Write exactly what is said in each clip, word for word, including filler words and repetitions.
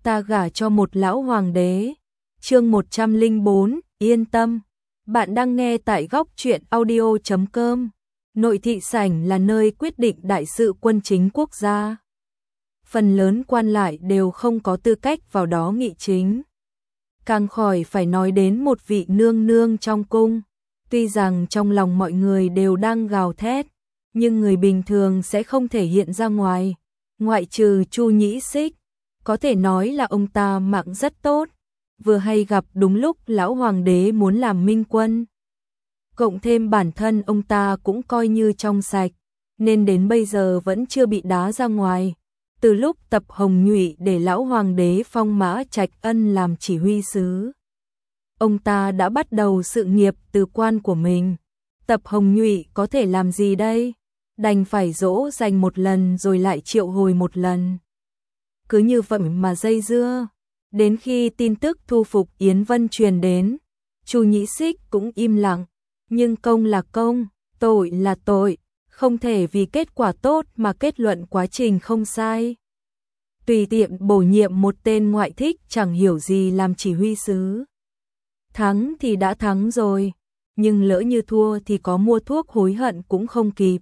ta gả cho một lão hoàng đế. Chương một trăm lẻ bốn, yên tâm. Bạn đang nghe tại góc truyện audio chấm com. Nội thị sảnh là nơi quyết định đại sự quân chính quốc gia. Phần lớn quan lại đều không có tư cách vào đó nghị chính. Càng khỏi phải nói đến một vị nương nương trong cung. Tuy rằng trong lòng mọi người đều đang gào thét, nhưng người bình thường sẽ không thể hiện ra ngoài. Ngoại trừ Chu Nhĩ Xích, có thể nói là ông ta mạng rất tốt, vừa hay gặp đúng lúc lão hoàng đế muốn làm minh quân. Cộng thêm bản thân ông ta cũng coi như trong sạch, nên đến bây giờ vẫn chưa bị đá ra ngoài. Từ lúc Tập Hồng Nhụy để lão hoàng đế phong Mã Trạch Ân làm chỉ huy sứ, ông ta đã bắt đầu sự nghiệp từ quan của mình. Tập Hồng Nhụy có thể làm gì đây? Đành phải dỗ dành một lần rồi lại triệu hồi một lần. Cứ như vậy mà dây dưa, đến khi tin tức thu phục Yến Vân truyền đến, Chu Nhĩ Xích cũng im lặng, nhưng công là công, tội là tội, không thể vì kết quả tốt mà kết luận quá trình không sai. Tùy tiện bổ nhiệm một tên ngoại thích chẳng hiểu gì làm chỉ huy sứ. Thắng thì đã thắng rồi, nhưng lỡ như thua thì có mua thuốc hối hận cũng không kịp.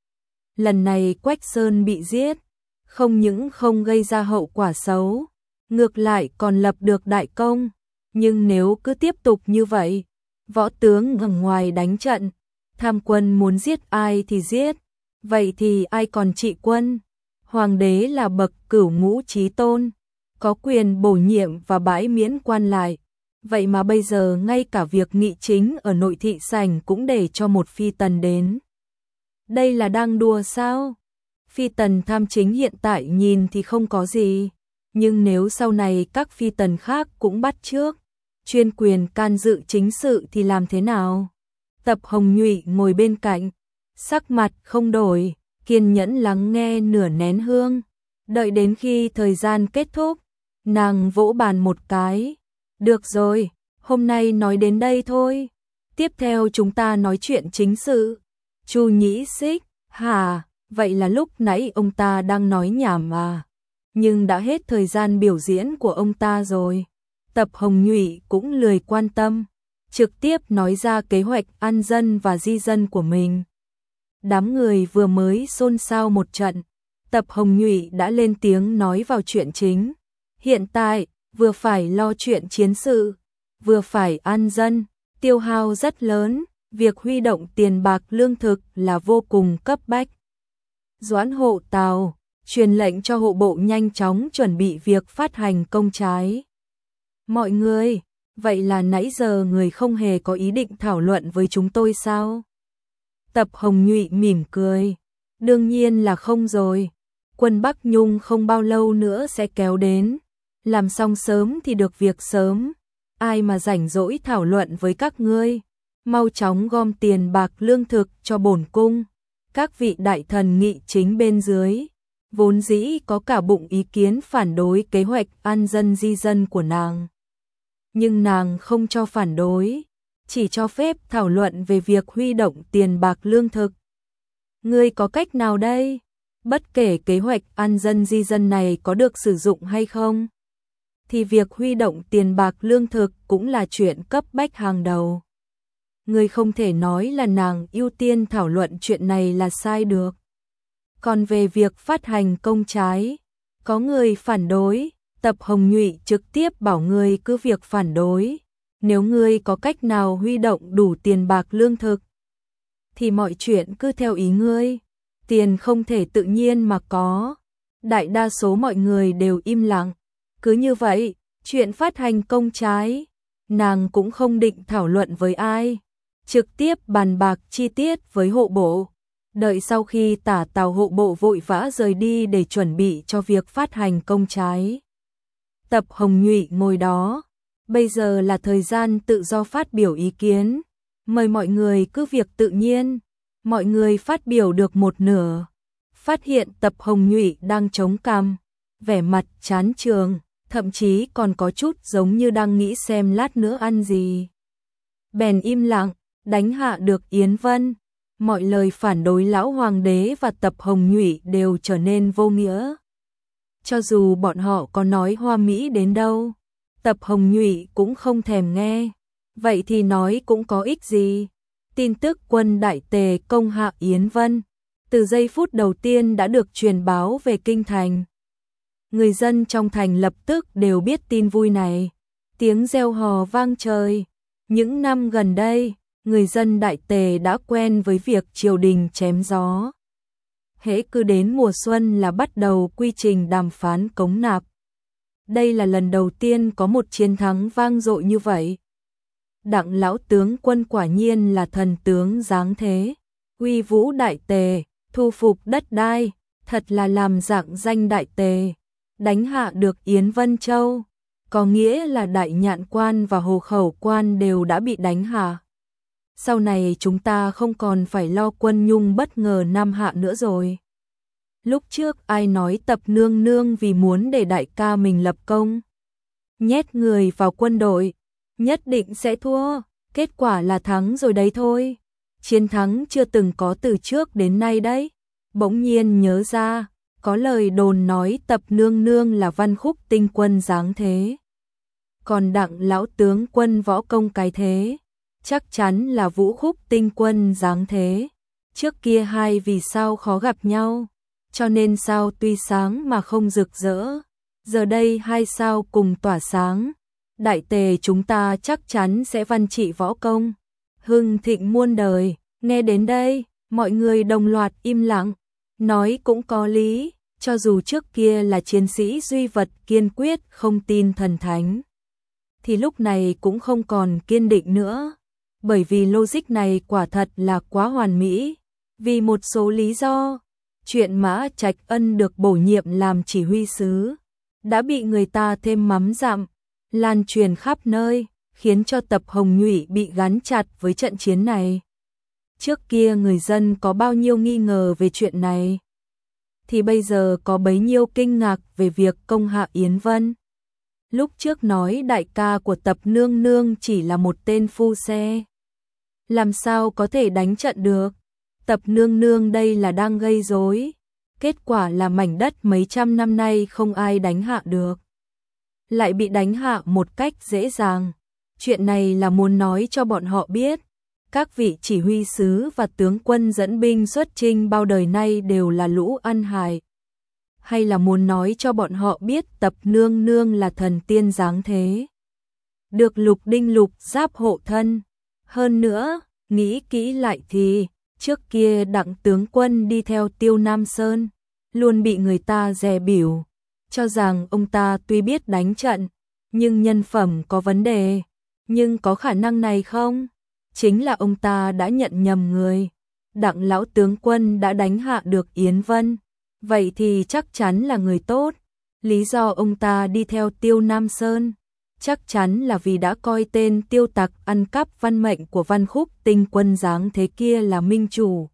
Lần này Quách Sơn bị giết, không những không gây ra hậu quả xấu, ngược lại còn lập được đại công. Nhưng nếu cứ tiếp tục như vậy, võ tướng ở ngoài đánh trận, tham quân muốn giết ai thì giết, vậy thì ai còn trị quân? Hoàng đế là bậc cửu ngũ chí tôn, có quyền bổ nhiệm và bãi miễn quan lại. Vậy mà bây giờ ngay cả việc nghị chính ở nội thị sảnh cũng để cho một phi tần đến. Đây là đang đùa sao? Phi tần tham chính hiện tại nhìn thì không có gì, nhưng nếu sau này các phi tần khác cũng bắt chước, chuyên quyền can dự chính sự thì làm thế nào? Tập Hồng Nhụy ngồi bên cạnh, sắc mặt không đổi, kiên nhẫn lắng nghe nửa nén hương. Đợi đến khi thời gian kết thúc, nàng vỗ bàn một cái. Được rồi, hôm nay nói đến đây thôi. Tiếp theo chúng ta nói chuyện chính sự. Chu Nhĩ Xích, hả, vậy là lúc nãy ông ta đang nói nhảm à? Nhưng đã hết thời gian biểu diễn của ông ta rồi. Tập Hồng Nhụy cũng lười quan tâm, trực tiếp nói ra kế hoạch an dân và di dân của mình. Đám người vừa mới xôn xao một trận, Tập Hồng Nhụy đã lên tiếng nói vào chuyện chính. Hiện tại, vừa phải lo chuyện chiến sự, vừa phải an dân, tiêu hao rất lớn, việc huy động tiền bạc lương thực là vô cùng cấp bách. Doãn Hộ Tào truyền lệnh cho hộ bộ nhanh chóng chuẩn bị việc phát hành công trái. Mọi người, vậy là nãy giờ người không hề có ý định thảo luận với chúng tôi sao? Tập Hồng Nhụy mỉm cười. Đương nhiên là không rồi. Quân Bắc Nhung không bao lâu nữa sẽ kéo đến. Làm xong sớm thì được việc sớm. Ai mà rảnh rỗi thảo luận với các ngươi. Mau chóng gom tiền bạc lương thực cho bổn cung. Các vị đại thần nghị chính bên dưới, vốn dĩ có cả bụng ý kiến phản đối kế hoạch an dân di dân của nàng. Nhưng nàng không cho phản đối, chỉ cho phép thảo luận về việc huy động tiền bạc lương thực. Ngươi có cách nào đây? Bất kể kế hoạch an dân di dân này có được sử dụng hay không, thì việc huy động tiền bạc lương thực cũng là chuyện cấp bách hàng đầu. Ngươi không thể nói là nàng ưu tiên thảo luận chuyện này là sai được. Còn về việc phát hành công trái, có người phản đối, Tập Hồng Nhụy trực tiếp bảo ngươi cứ việc phản đối. Nếu ngươi có cách nào huy động đủ tiền bạc lương thực, thì mọi chuyện cứ theo ý ngươi. Tiền không thể tự nhiên mà có. Đại đa số mọi người đều im lặng. Cứ như vậy, chuyện phát hành công trái, nàng cũng không định thảo luận với ai. Trực tiếp bàn bạc chi tiết với hộ bộ. Đợi sau khi tả tào hộ bộ vội vã rời đi để chuẩn bị cho việc phát hành công trái. Tập Hồng Nhụy ngồi đó. Bây giờ là thời gian tự do phát biểu ý kiến. Mời mọi người cứ việc tự nhiên. Mọi người phát biểu được một nửa. Phát hiện Tập Hồng Nhụy đang chống cằm, vẻ mặt chán chường, thậm chí còn có chút giống như đang nghĩ xem lát nữa ăn gì. Bèn im lặng, đánh hạ được Yến Vân. Mọi lời phản đối lão hoàng đế và Tập Hồng Nhụy đều trở nên vô nghĩa. Cho dù bọn họ có nói hoa mỹ đến đâu, Tập Hồng Nhụy cũng không thèm nghe. Vậy thì nói cũng có ích gì. Tin tức quân Đại Tề công hạ Yến Vân, từ giây phút đầu tiên đã được truyền báo về kinh thành. Người dân trong thành lập tức đều biết tin vui này. Tiếng reo hò vang trời. Những năm gần đây, người dân Đại Tề đã quen với việc triều đình chém gió. Hễ cứ đến mùa xuân là bắt đầu quy trình đàm phán cống nạp. Đây là lần đầu tiên có một chiến thắng vang dội như vậy. Đặng lão tướng quân quả nhiên là thần tướng giáng thế, uy vũ Đại Tề, thu phục đất đai, thật là làm rạng danh Đại Tề, đánh hạ được Yến Vân Châu, có nghĩa là Đại Nhạn Quan và Hồ Khẩu Quan đều đã bị đánh hạ. Sau này chúng ta không còn phải lo quân Nhung bất ngờ nam hạ nữa rồi. Lúc trước ai nói Tập nương nương vì muốn để đại ca mình lập công, nhét người vào quân đội, nhất định sẽ thua, kết quả là thắng rồi đấy thôi. Chiến thắng chưa từng có từ trước đến nay đấy. Bỗng nhiên nhớ ra, có lời đồn nói Tập nương nương là Văn Khúc tinh quân giáng thế. Còn Đặng lão tướng quân võ công cái thế, chắc chắn là Vũ Khúc tinh quân giáng thế. Trước kia hai vì sao khó gặp nhau, cho nên sao tuy sáng mà không rực rỡ. Giờ đây hai sao cùng tỏa sáng. Đại Tề chúng ta chắc chắn sẽ văn trị võ công, hưng thịnh muôn đời. Nghe đến đây, mọi người đồng loạt im lặng. Nói cũng có lý, cho dù trước kia là chiến sĩ duy vật kiên quyết không tin thần thánh, thì lúc này cũng không còn kiên định nữa. Bởi vì logic này quả thật là quá hoàn mỹ. Vì một số lý do, chuyện Mã Trạch Ân được bổ nhiệm làm chỉ huy sứ đã bị người ta thêm mắm dặm, lan truyền khắp nơi, khiến cho Tập Hồng Nhụy bị gắn chặt với trận chiến này. Trước kia người dân có bao nhiêu nghi ngờ về chuyện này, thì bây giờ có bấy nhiêu kinh ngạc về việc công hạ Yến Vân. Lúc trước nói đại ca của Tập nương nương chỉ là một tên phu xe, làm sao có thể đánh trận được. Tập nương nương đây là đang gây rối. Kết quả là mảnh đất mấy trăm năm nay không ai đánh hạ được, lại bị đánh hạ một cách dễ dàng. Chuyện này là muốn nói cho bọn họ biết, các vị chỉ huy sứ và tướng quân dẫn binh xuất chinh bao đời nay đều là lũ ăn hại. Hay là muốn nói cho bọn họ biết Tập nương nương là thần tiên giáng thế, được lục đinh lục giáp hộ thân. Hơn nữa, nghĩ kỹ lại thì, trước kia Đặng tướng quân đi theo Tiêu Nam Sơn, luôn bị người ta dè bỉu, cho rằng ông ta tuy biết đánh trận, nhưng nhân phẩm có vấn đề. Nhưng có khả năng này không? Chính là ông ta đã nhận nhầm người. Đặng lão tướng quân đã đánh hạ được Yến Vân, vậy thì chắc chắn là người tốt. Lý do ông ta đi theo Tiêu Nam Sơn, chắc chắn là vì đã coi tên tiêu tặc ăn cắp văn mệnh của Văn Khúc tinh quân giáng thế kia là minh chủ.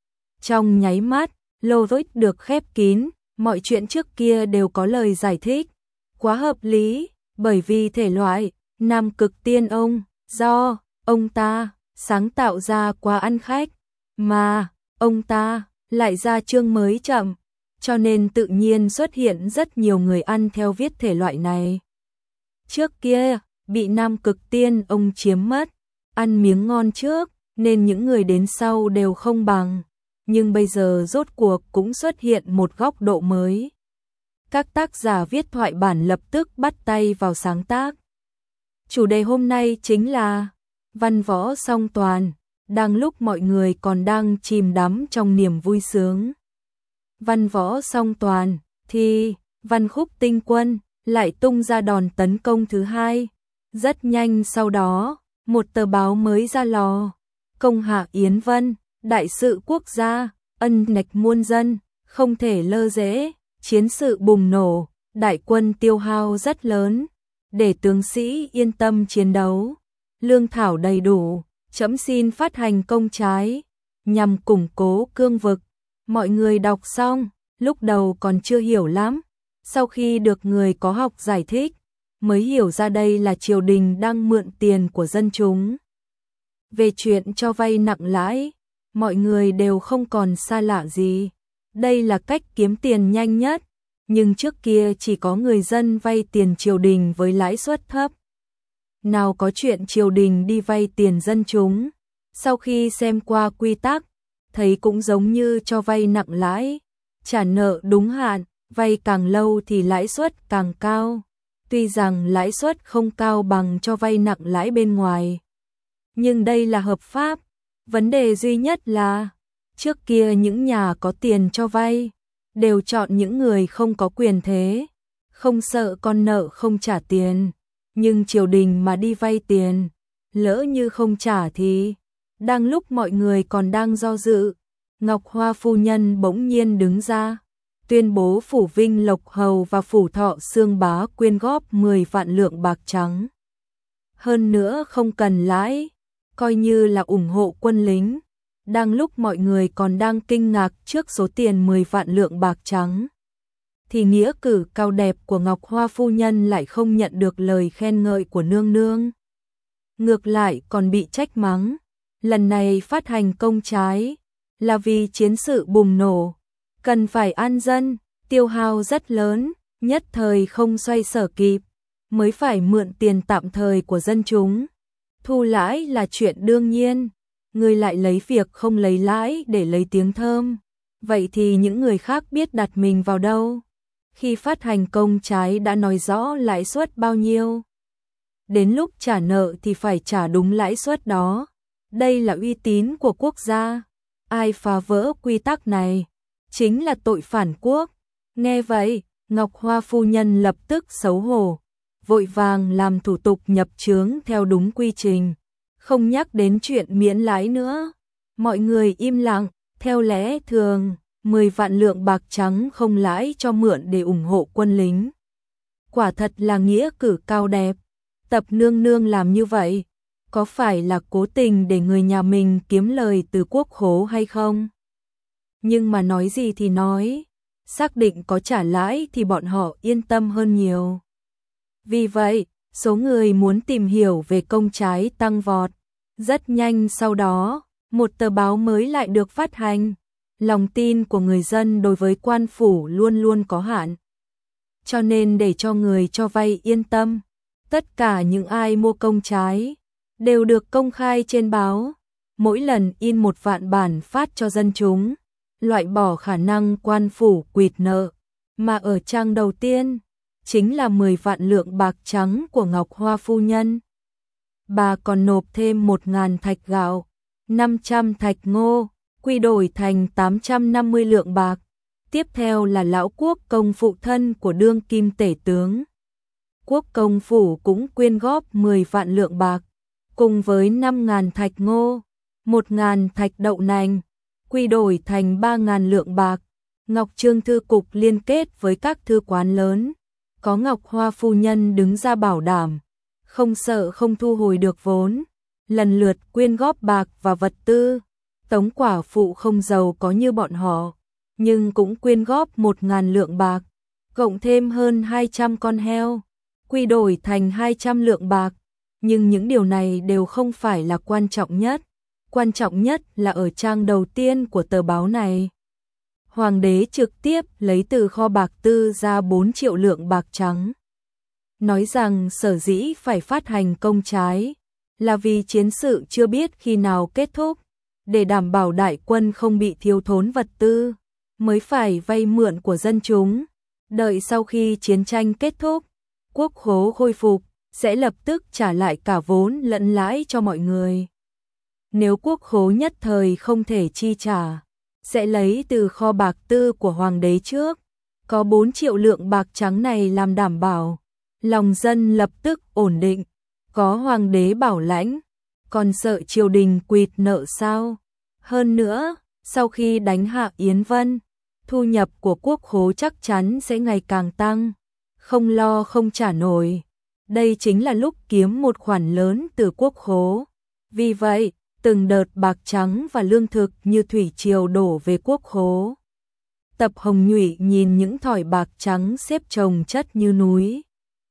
Trong nháy mắt, logic được khép kín, mọi chuyện trước kia đều có lời giải thích. Quá hợp lý, bởi vì thể loại Nam Cực Tiên Ông, do ông ta sáng tạo ra quá ăn khách, mà ông ta lại ra chương mới chậm, cho nên tự nhiên xuất hiện rất nhiều người ăn theo viết thể loại này. Trước kia, bị Nam Cực Tiên Ông chiếm mất, ăn miếng ngon trước, nên những người đến sau đều không bằng. Nhưng bây giờ rốt cuộc cũng xuất hiện một góc độ mới. Các tác giả viết thoại bản lập tức bắt tay vào sáng tác. Chủ đề hôm nay chính là văn võ song toàn, đang lúc mọi người còn đang chìm đắm trong niềm vui sướng. Văn võ song toàn, thì Văn Khúc tinh quân lại tung ra đòn tấn công thứ hai. Rất nhanh sau đó, một tờ báo mới ra lò. Công hạ Yến Vân, đại sự quốc gia, ân nạch muôn dân, không thể lơ dễ. Chiến sự bùng nổ, đại quân tiêu hao rất lớn, để tướng sĩ yên tâm chiến đấu. Lương thảo đầy đủ, trẫm xin phát hành công trái, nhằm củng cố cương vực. Mọi người đọc xong, lúc đầu còn chưa hiểu lắm. Sau khi được người có học giải thích, mới hiểu ra đây là triều đình đang mượn tiền của dân chúng. Về chuyện cho vay nặng lãi, mọi người đều không còn xa lạ gì. Đây là cách kiếm tiền nhanh nhất, nhưng trước kia chỉ có người dân vay tiền triều đình với lãi suất thấp. Nào có chuyện triều đình đi vay tiền dân chúng. Sau khi xem qua quy tắc, thấy cũng giống như cho vay nặng lãi, trả nợ đúng hạn, vay càng lâu thì lãi suất càng cao. Tuy rằng lãi suất không cao bằng cho vay nặng lãi bên ngoài, nhưng đây là hợp pháp. Vấn đề duy nhất là, trước kia những nhà có tiền cho vay, đều chọn những người không có quyền thế, không sợ con nợ không trả tiền. Nhưng triều đình mà đi vay tiền, lỡ như không trả thì, đang lúc mọi người còn đang do dự, Ngọc Hoa phu nhân bỗng nhiên đứng ra, tuyên bố phủ Vinh Lộc Hầu và phủ Thọ Xương Bá quyên góp mười vạn lượng bạc trắng. Hơn nữa không cần lãi, coi như là ủng hộ quân lính. Đang lúc mọi người còn đang kinh ngạc trước số tiền mười vạn lượng bạc trắng, thì nghĩa cử cao đẹp của Ngọc Hoa phu nhân lại không nhận được lời khen ngợi của nương nương. Ngược lại còn bị trách mắng. Lần này phát hành công trái là vì chiến sự bùng nổ, cần phải an dân, tiêu hao rất lớn, nhất thời không xoay sở kịp, mới phải mượn tiền tạm thời của dân chúng. Thu lãi là chuyện đương nhiên, người lại lấy việc không lấy lãi để lấy tiếng thơm. Vậy thì những người khác biết đặt mình vào đâu? Khi phát hành công trái đã nói rõ lãi suất bao nhiêu. Đến lúc trả nợ thì phải trả đúng lãi suất đó. Đây là uy tín của quốc gia. Ai phá vỡ quy tắc này, chính là tội phản quốc. Nghe vậy, Ngọc Hoa phu nhân lập tức xấu hổ, vội vàng làm thủ tục nhập chướng theo đúng quy trình, không nhắc đến chuyện miễn lãi nữa. Mọi người im lặng, theo lẽ thường, mười vạn lượng bạc trắng không lãi cho mượn để ủng hộ quân lính. Quả thật là nghĩa cử cao đẹp. Tập nương nương làm như vậy, có phải là cố tình để người nhà mình kiếm lời từ quốc khố hay không? Nhưng mà nói gì thì nói, xác định có trả lãi thì bọn họ yên tâm hơn nhiều. Vì vậy, số người muốn tìm hiểu về công trái tăng vọt. Rất nhanh sau đó, một tờ báo mới lại được phát hành. Lòng tin của người dân đối với quan phủ luôn luôn có hạn. Cho nên để cho người cho vay yên tâm, tất cả những ai mua công trái đều được công khai trên báo, mỗi lần in một vạn bản phát cho dân chúng, loại bỏ khả năng quan phủ quỵt nợ. Mà ở trang đầu tiên, chính là mười vạn lượng bạc trắng của Ngọc Hoa phu nhân. Bà còn nộp thêm một ngàn thạch gạo, năm trăm thạch ngô, quy đổi thành tám trăm năm mươi lượng bạc. Tiếp theo là lão quốc công phụ thân của đương kim tể tướng. Quốc công phủ cũng quyên góp mười vạn lượng bạc, cùng với năm ngàn thạch ngô, một ngàn thạch đậu nành, quy đổi thành ba ngàn lượng bạc. Ngọc Trương thư cục liên kết với các thư quán lớn, có Ngọc Hoa phu nhân đứng ra bảo đảm, không sợ không thu hồi được vốn, lần lượt quyên góp bạc và vật tư. Tống quả phụ không giàu có như bọn họ, nhưng cũng quyên góp một ngàn lượng bạc, cộng thêm hơn hai trăm con heo, quy đổi thành hai trăm lượng bạc. Nhưng những điều này đều không phải là quan trọng nhất. Quan trọng nhất là ở trang đầu tiên của tờ báo này. Hoàng đế trực tiếp lấy từ kho bạc tư ra bốn triệu lượng bạc trắng. Nói rằng sở dĩ phải phát hành công trái là vì chiến sự chưa biết khi nào kết thúc, để đảm bảo đại quân không bị thiếu thốn vật tư, mới phải vay mượn của dân chúng. Đợi sau khi chiến tranh kết thúc, quốc khố khôi phục, sẽ lập tức trả lại cả vốn lẫn lãi cho mọi người. Nếu quốc khố nhất thời không thể chi trả, sẽ lấy từ kho bạc tư của hoàng đế trước, có bốn triệu lượng bạc trắng này làm đảm bảo, lòng dân lập tức ổn định. Có hoàng đế bảo lãnh, còn sợ triều đình quỵt nợ sao? Hơn nữa, sau khi đánh hạ Yến Vân, thu nhập của quốc khố chắc chắn sẽ ngày càng tăng, không lo không trả nổi. Đây chính là lúc kiếm một khoản lớn từ quốc khố. Vì vậy, từng đợt bạc trắng và lương thực như thủy triều đổ về quốc khố. Tập Hồng Nhụy nhìn những thỏi bạc trắng xếp chồng chất như núi,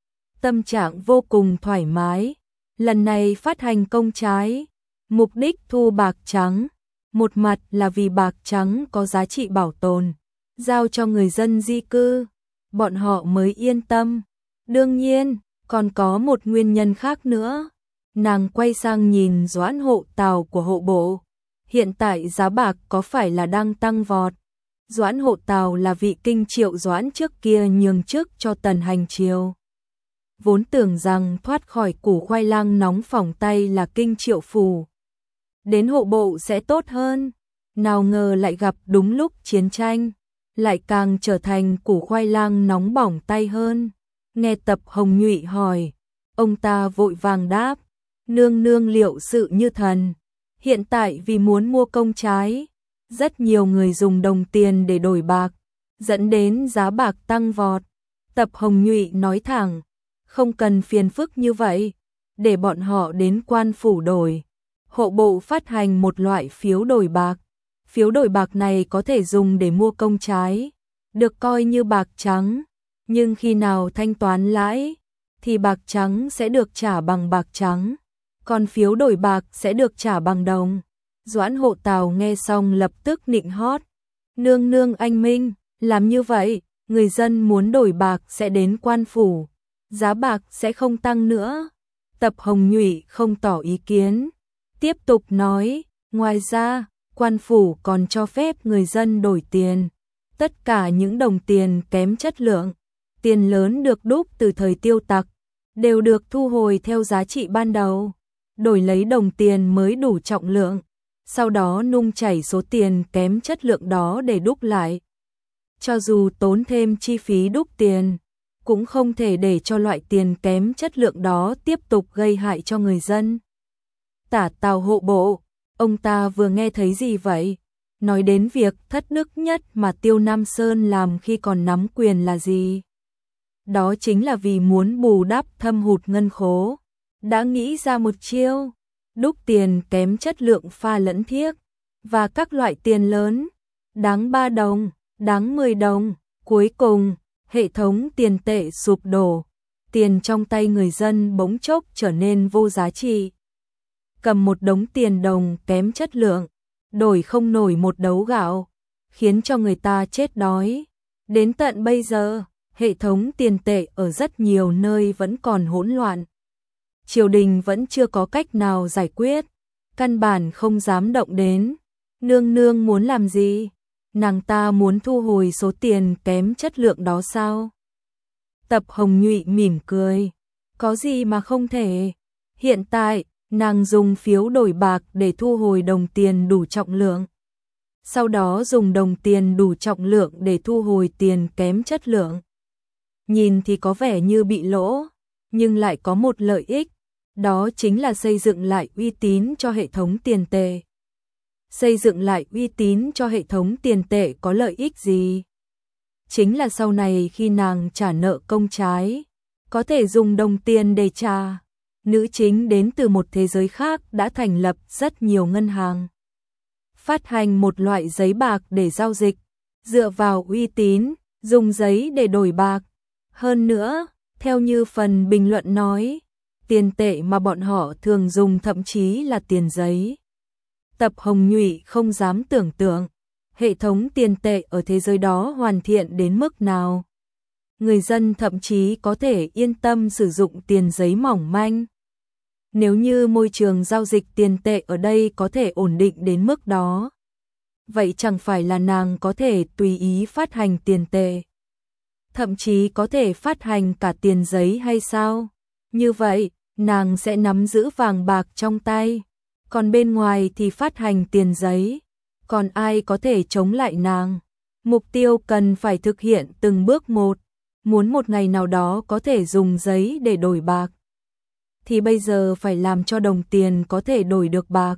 tâm trạng vô cùng thoải mái. Lần này phát hành công trái, mục đích thu bạc trắng, một mặt là vì bạc trắng có giá trị bảo tồn, giao cho người dân di cư. bọn họ mới yên tâm. Đương nhiên, còn có một nguyên nhân khác nữa. Nàng quay sang nhìn Doãn Hộ Tào của hộ bộ. Hiện tại giá bạc có phải là đang tăng vọt? Doãn Hộ Tào là vị kinh triệu Doãn trước kia nhường chức cho Tần Hành Triều. Vốn tưởng rằng thoát khỏi củ khoai lang nóng phỏng tay là kinh triệu phủ, đến hộ bộ sẽ tốt hơn. Nào ngờ lại gặp đúng lúc chiến tranh, lại càng trở thành củ khoai lang nóng bỏng tay hơn. Nghe Tập Hồng Nhụy hỏi, ông ta vội vàng đáp, nương nương liệu sự như thần. Hiện tại vì muốn mua công trái, rất nhiều người dùng đồng tiền để đổi bạc, dẫn đến giá bạc tăng vọt. Tập Hồng Nhụy nói thẳng, không cần phiền phức như vậy, để bọn họ đến quan phủ đổi. Hộ bộ phát hành một loại phiếu đổi bạc. Phiếu đổi bạc này có thể dùng để mua công trái, được coi như bạc trắng, nhưng khi nào thanh toán lãi, thì bạc trắng sẽ được trả bằng bạc trắng, còn phiếu đổi bạc sẽ được trả bằng đồng. Doãn Hộ Tào nghe xong lập tức nịnh hót, nương nương anh minh, làm như vậy, người dân muốn đổi bạc sẽ đến quan phủ, giá bạc sẽ không tăng nữa. Tập Hồng Nhụy không tỏ ý kiến, tiếp tục nói, ngoài ra, quan phủ còn cho phép người dân đổi tiền. Tất cả những đồng tiền kém chất lượng, tiền lớn được đúc từ thời Tiêu Tặc, đều được thu hồi theo giá trị ban đầu, đổi lấy đồng tiền mới đủ trọng lượng, sau đó nung chảy số tiền kém chất lượng đó để đúc lại. Cho dù tốn thêm chi phí đúc tiền, cũng không thể để cho loại tiền kém chất lượng đó tiếp tục gây hại cho người dân. Tả Tào hộ bộ, ông ta vừa nghe thấy gì vậy? Nói đến việc thất đức nhất mà Tiêu Nam Sơn làm khi còn nắm quyền là gì? Đó chính là vì muốn bù đắp thâm hụt ngân khố. Đã nghĩ ra một chiêu, đúc tiền kém chất lượng pha lẫn thiếc, và các loại tiền lớn, đáng ba đồng, đáng mười đồng. Cuối cùng, hệ thống tiền tệ sụp đổ, tiền trong tay người dân bỗng chốc trở nên vô giá trị. Cầm một đống tiền đồng kém chất lượng, đổi không nổi một đấu gạo, khiến cho người ta chết đói. Đến tận bây giờ, hệ thống tiền tệ ở rất nhiều nơi vẫn còn hỗn loạn. Triều đình vẫn chưa có cách nào giải quyết, căn bản không dám động đến. Nương nương muốn làm gì? Nàng ta muốn thu hồi số tiền kém chất lượng đó sao? Tập Hồng Nhụy mỉm cười, có gì mà không thể. Hiện tại, nàng dùng phiếu đổi bạc để thu hồi đồng tiền đủ trọng lượng. Sau đó dùng đồng tiền đủ trọng lượng để thu hồi tiền kém chất lượng. Nhìn thì có vẻ như bị lỗ, nhưng lại có một lợi ích, đó chính là xây dựng lại uy tín cho hệ thống tiền tệ. Xây dựng lại uy tín cho hệ thống tiền tệ có lợi ích gì? Chính là sau này khi nàng trả nợ công trái, có thể dùng đồng tiền để trả. Nữ chính đến từ một thế giới khác đã thành lập rất nhiều ngân hàng, phát hành một loại giấy bạc để giao dịch, dựa vào uy tín, dùng giấy để đổi bạc. Hơn nữa, theo như phần bình luận nói, tiền tệ mà bọn họ thường dùng thậm chí là tiền giấy. Tập Hồng Nhụy không dám tưởng tượng, hệ thống tiền tệ ở thế giới đó hoàn thiện đến mức nào. Người dân thậm chí có thể yên tâm sử dụng tiền giấy mỏng manh. Nếu như môi trường giao dịch tiền tệ ở đây có thể ổn định đến mức đó, vậy chẳng phải là nàng có thể tùy ý phát hành tiền tệ, thậm chí có thể phát hành cả tiền giấy hay sao? Như vậy, nàng sẽ nắm giữ vàng bạc trong tay, còn bên ngoài thì phát hành tiền giấy, còn ai có thể chống lại nàng? Mục tiêu cần phải thực hiện từng bước một, muốn một ngày nào đó có thể dùng giấy để đổi bạc, thì bây giờ phải làm cho đồng tiền có thể đổi được bạc.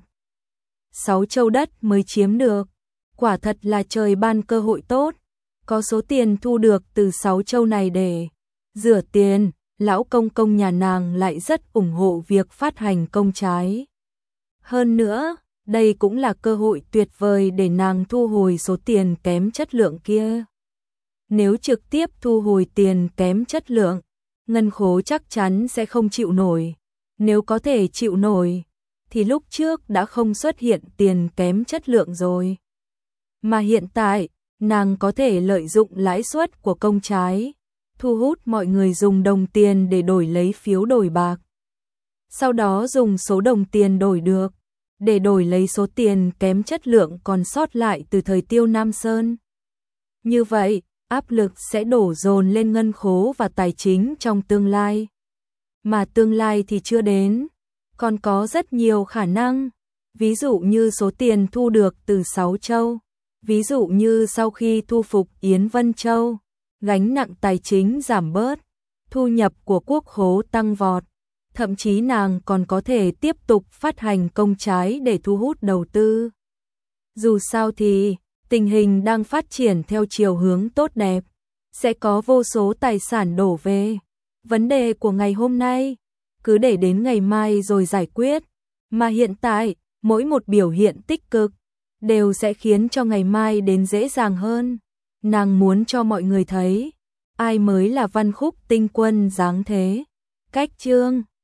Sáu châu đất mới chiếm được, quả thật là trời ban cơ hội tốt, có số tiền thu được từ sáu châu này để rửa tiền, lão công công nhà nàng lại rất ủng hộ việc phát hành công trái. Hơn nữa, đây cũng là cơ hội tuyệt vời để nàng thu hồi số tiền kém chất lượng kia. Nếu trực tiếp thu hồi tiền kém chất lượng, ngân khố chắc chắn sẽ không chịu nổi. Nếu có thể chịu nổi, thì lúc trước đã không xuất hiện tiền kém chất lượng rồi. Mà hiện tại, nàng có thể lợi dụng lãi suất của công trái, thu hút mọi người dùng đồng tiền để đổi lấy phiếu đổi bạc. Sau đó dùng số đồng tiền đổi được, để đổi lấy số tiền kém chất lượng còn sót lại từ thời Tiêu Nam Sơn. Như vậy, áp lực sẽ đổ dồn lên ngân khố và tài chính trong tương lai. Mà tương lai thì chưa đến, còn có rất nhiều khả năng. Ví dụ như số tiền thu được từ Sáu Châu, ví dụ như sau khi thu phục Yến Vân Châu, gánh nặng tài chính giảm bớt, thu nhập của quốc khố tăng vọt. Thậm chí nàng còn có thể tiếp tục phát hành công trái để thu hút đầu tư. Dù sao thì, tình hình đang phát triển theo chiều hướng tốt đẹp, sẽ có vô số tài sản đổ về. Vấn đề của ngày hôm nay, cứ để đến ngày mai rồi giải quyết, mà hiện tại, mỗi một biểu hiện tích cực, đều sẽ khiến cho ngày mai đến dễ dàng hơn. Nàng muốn cho mọi người thấy, ai mới là Văn Khúc tinh quân dáng thế. Cách chương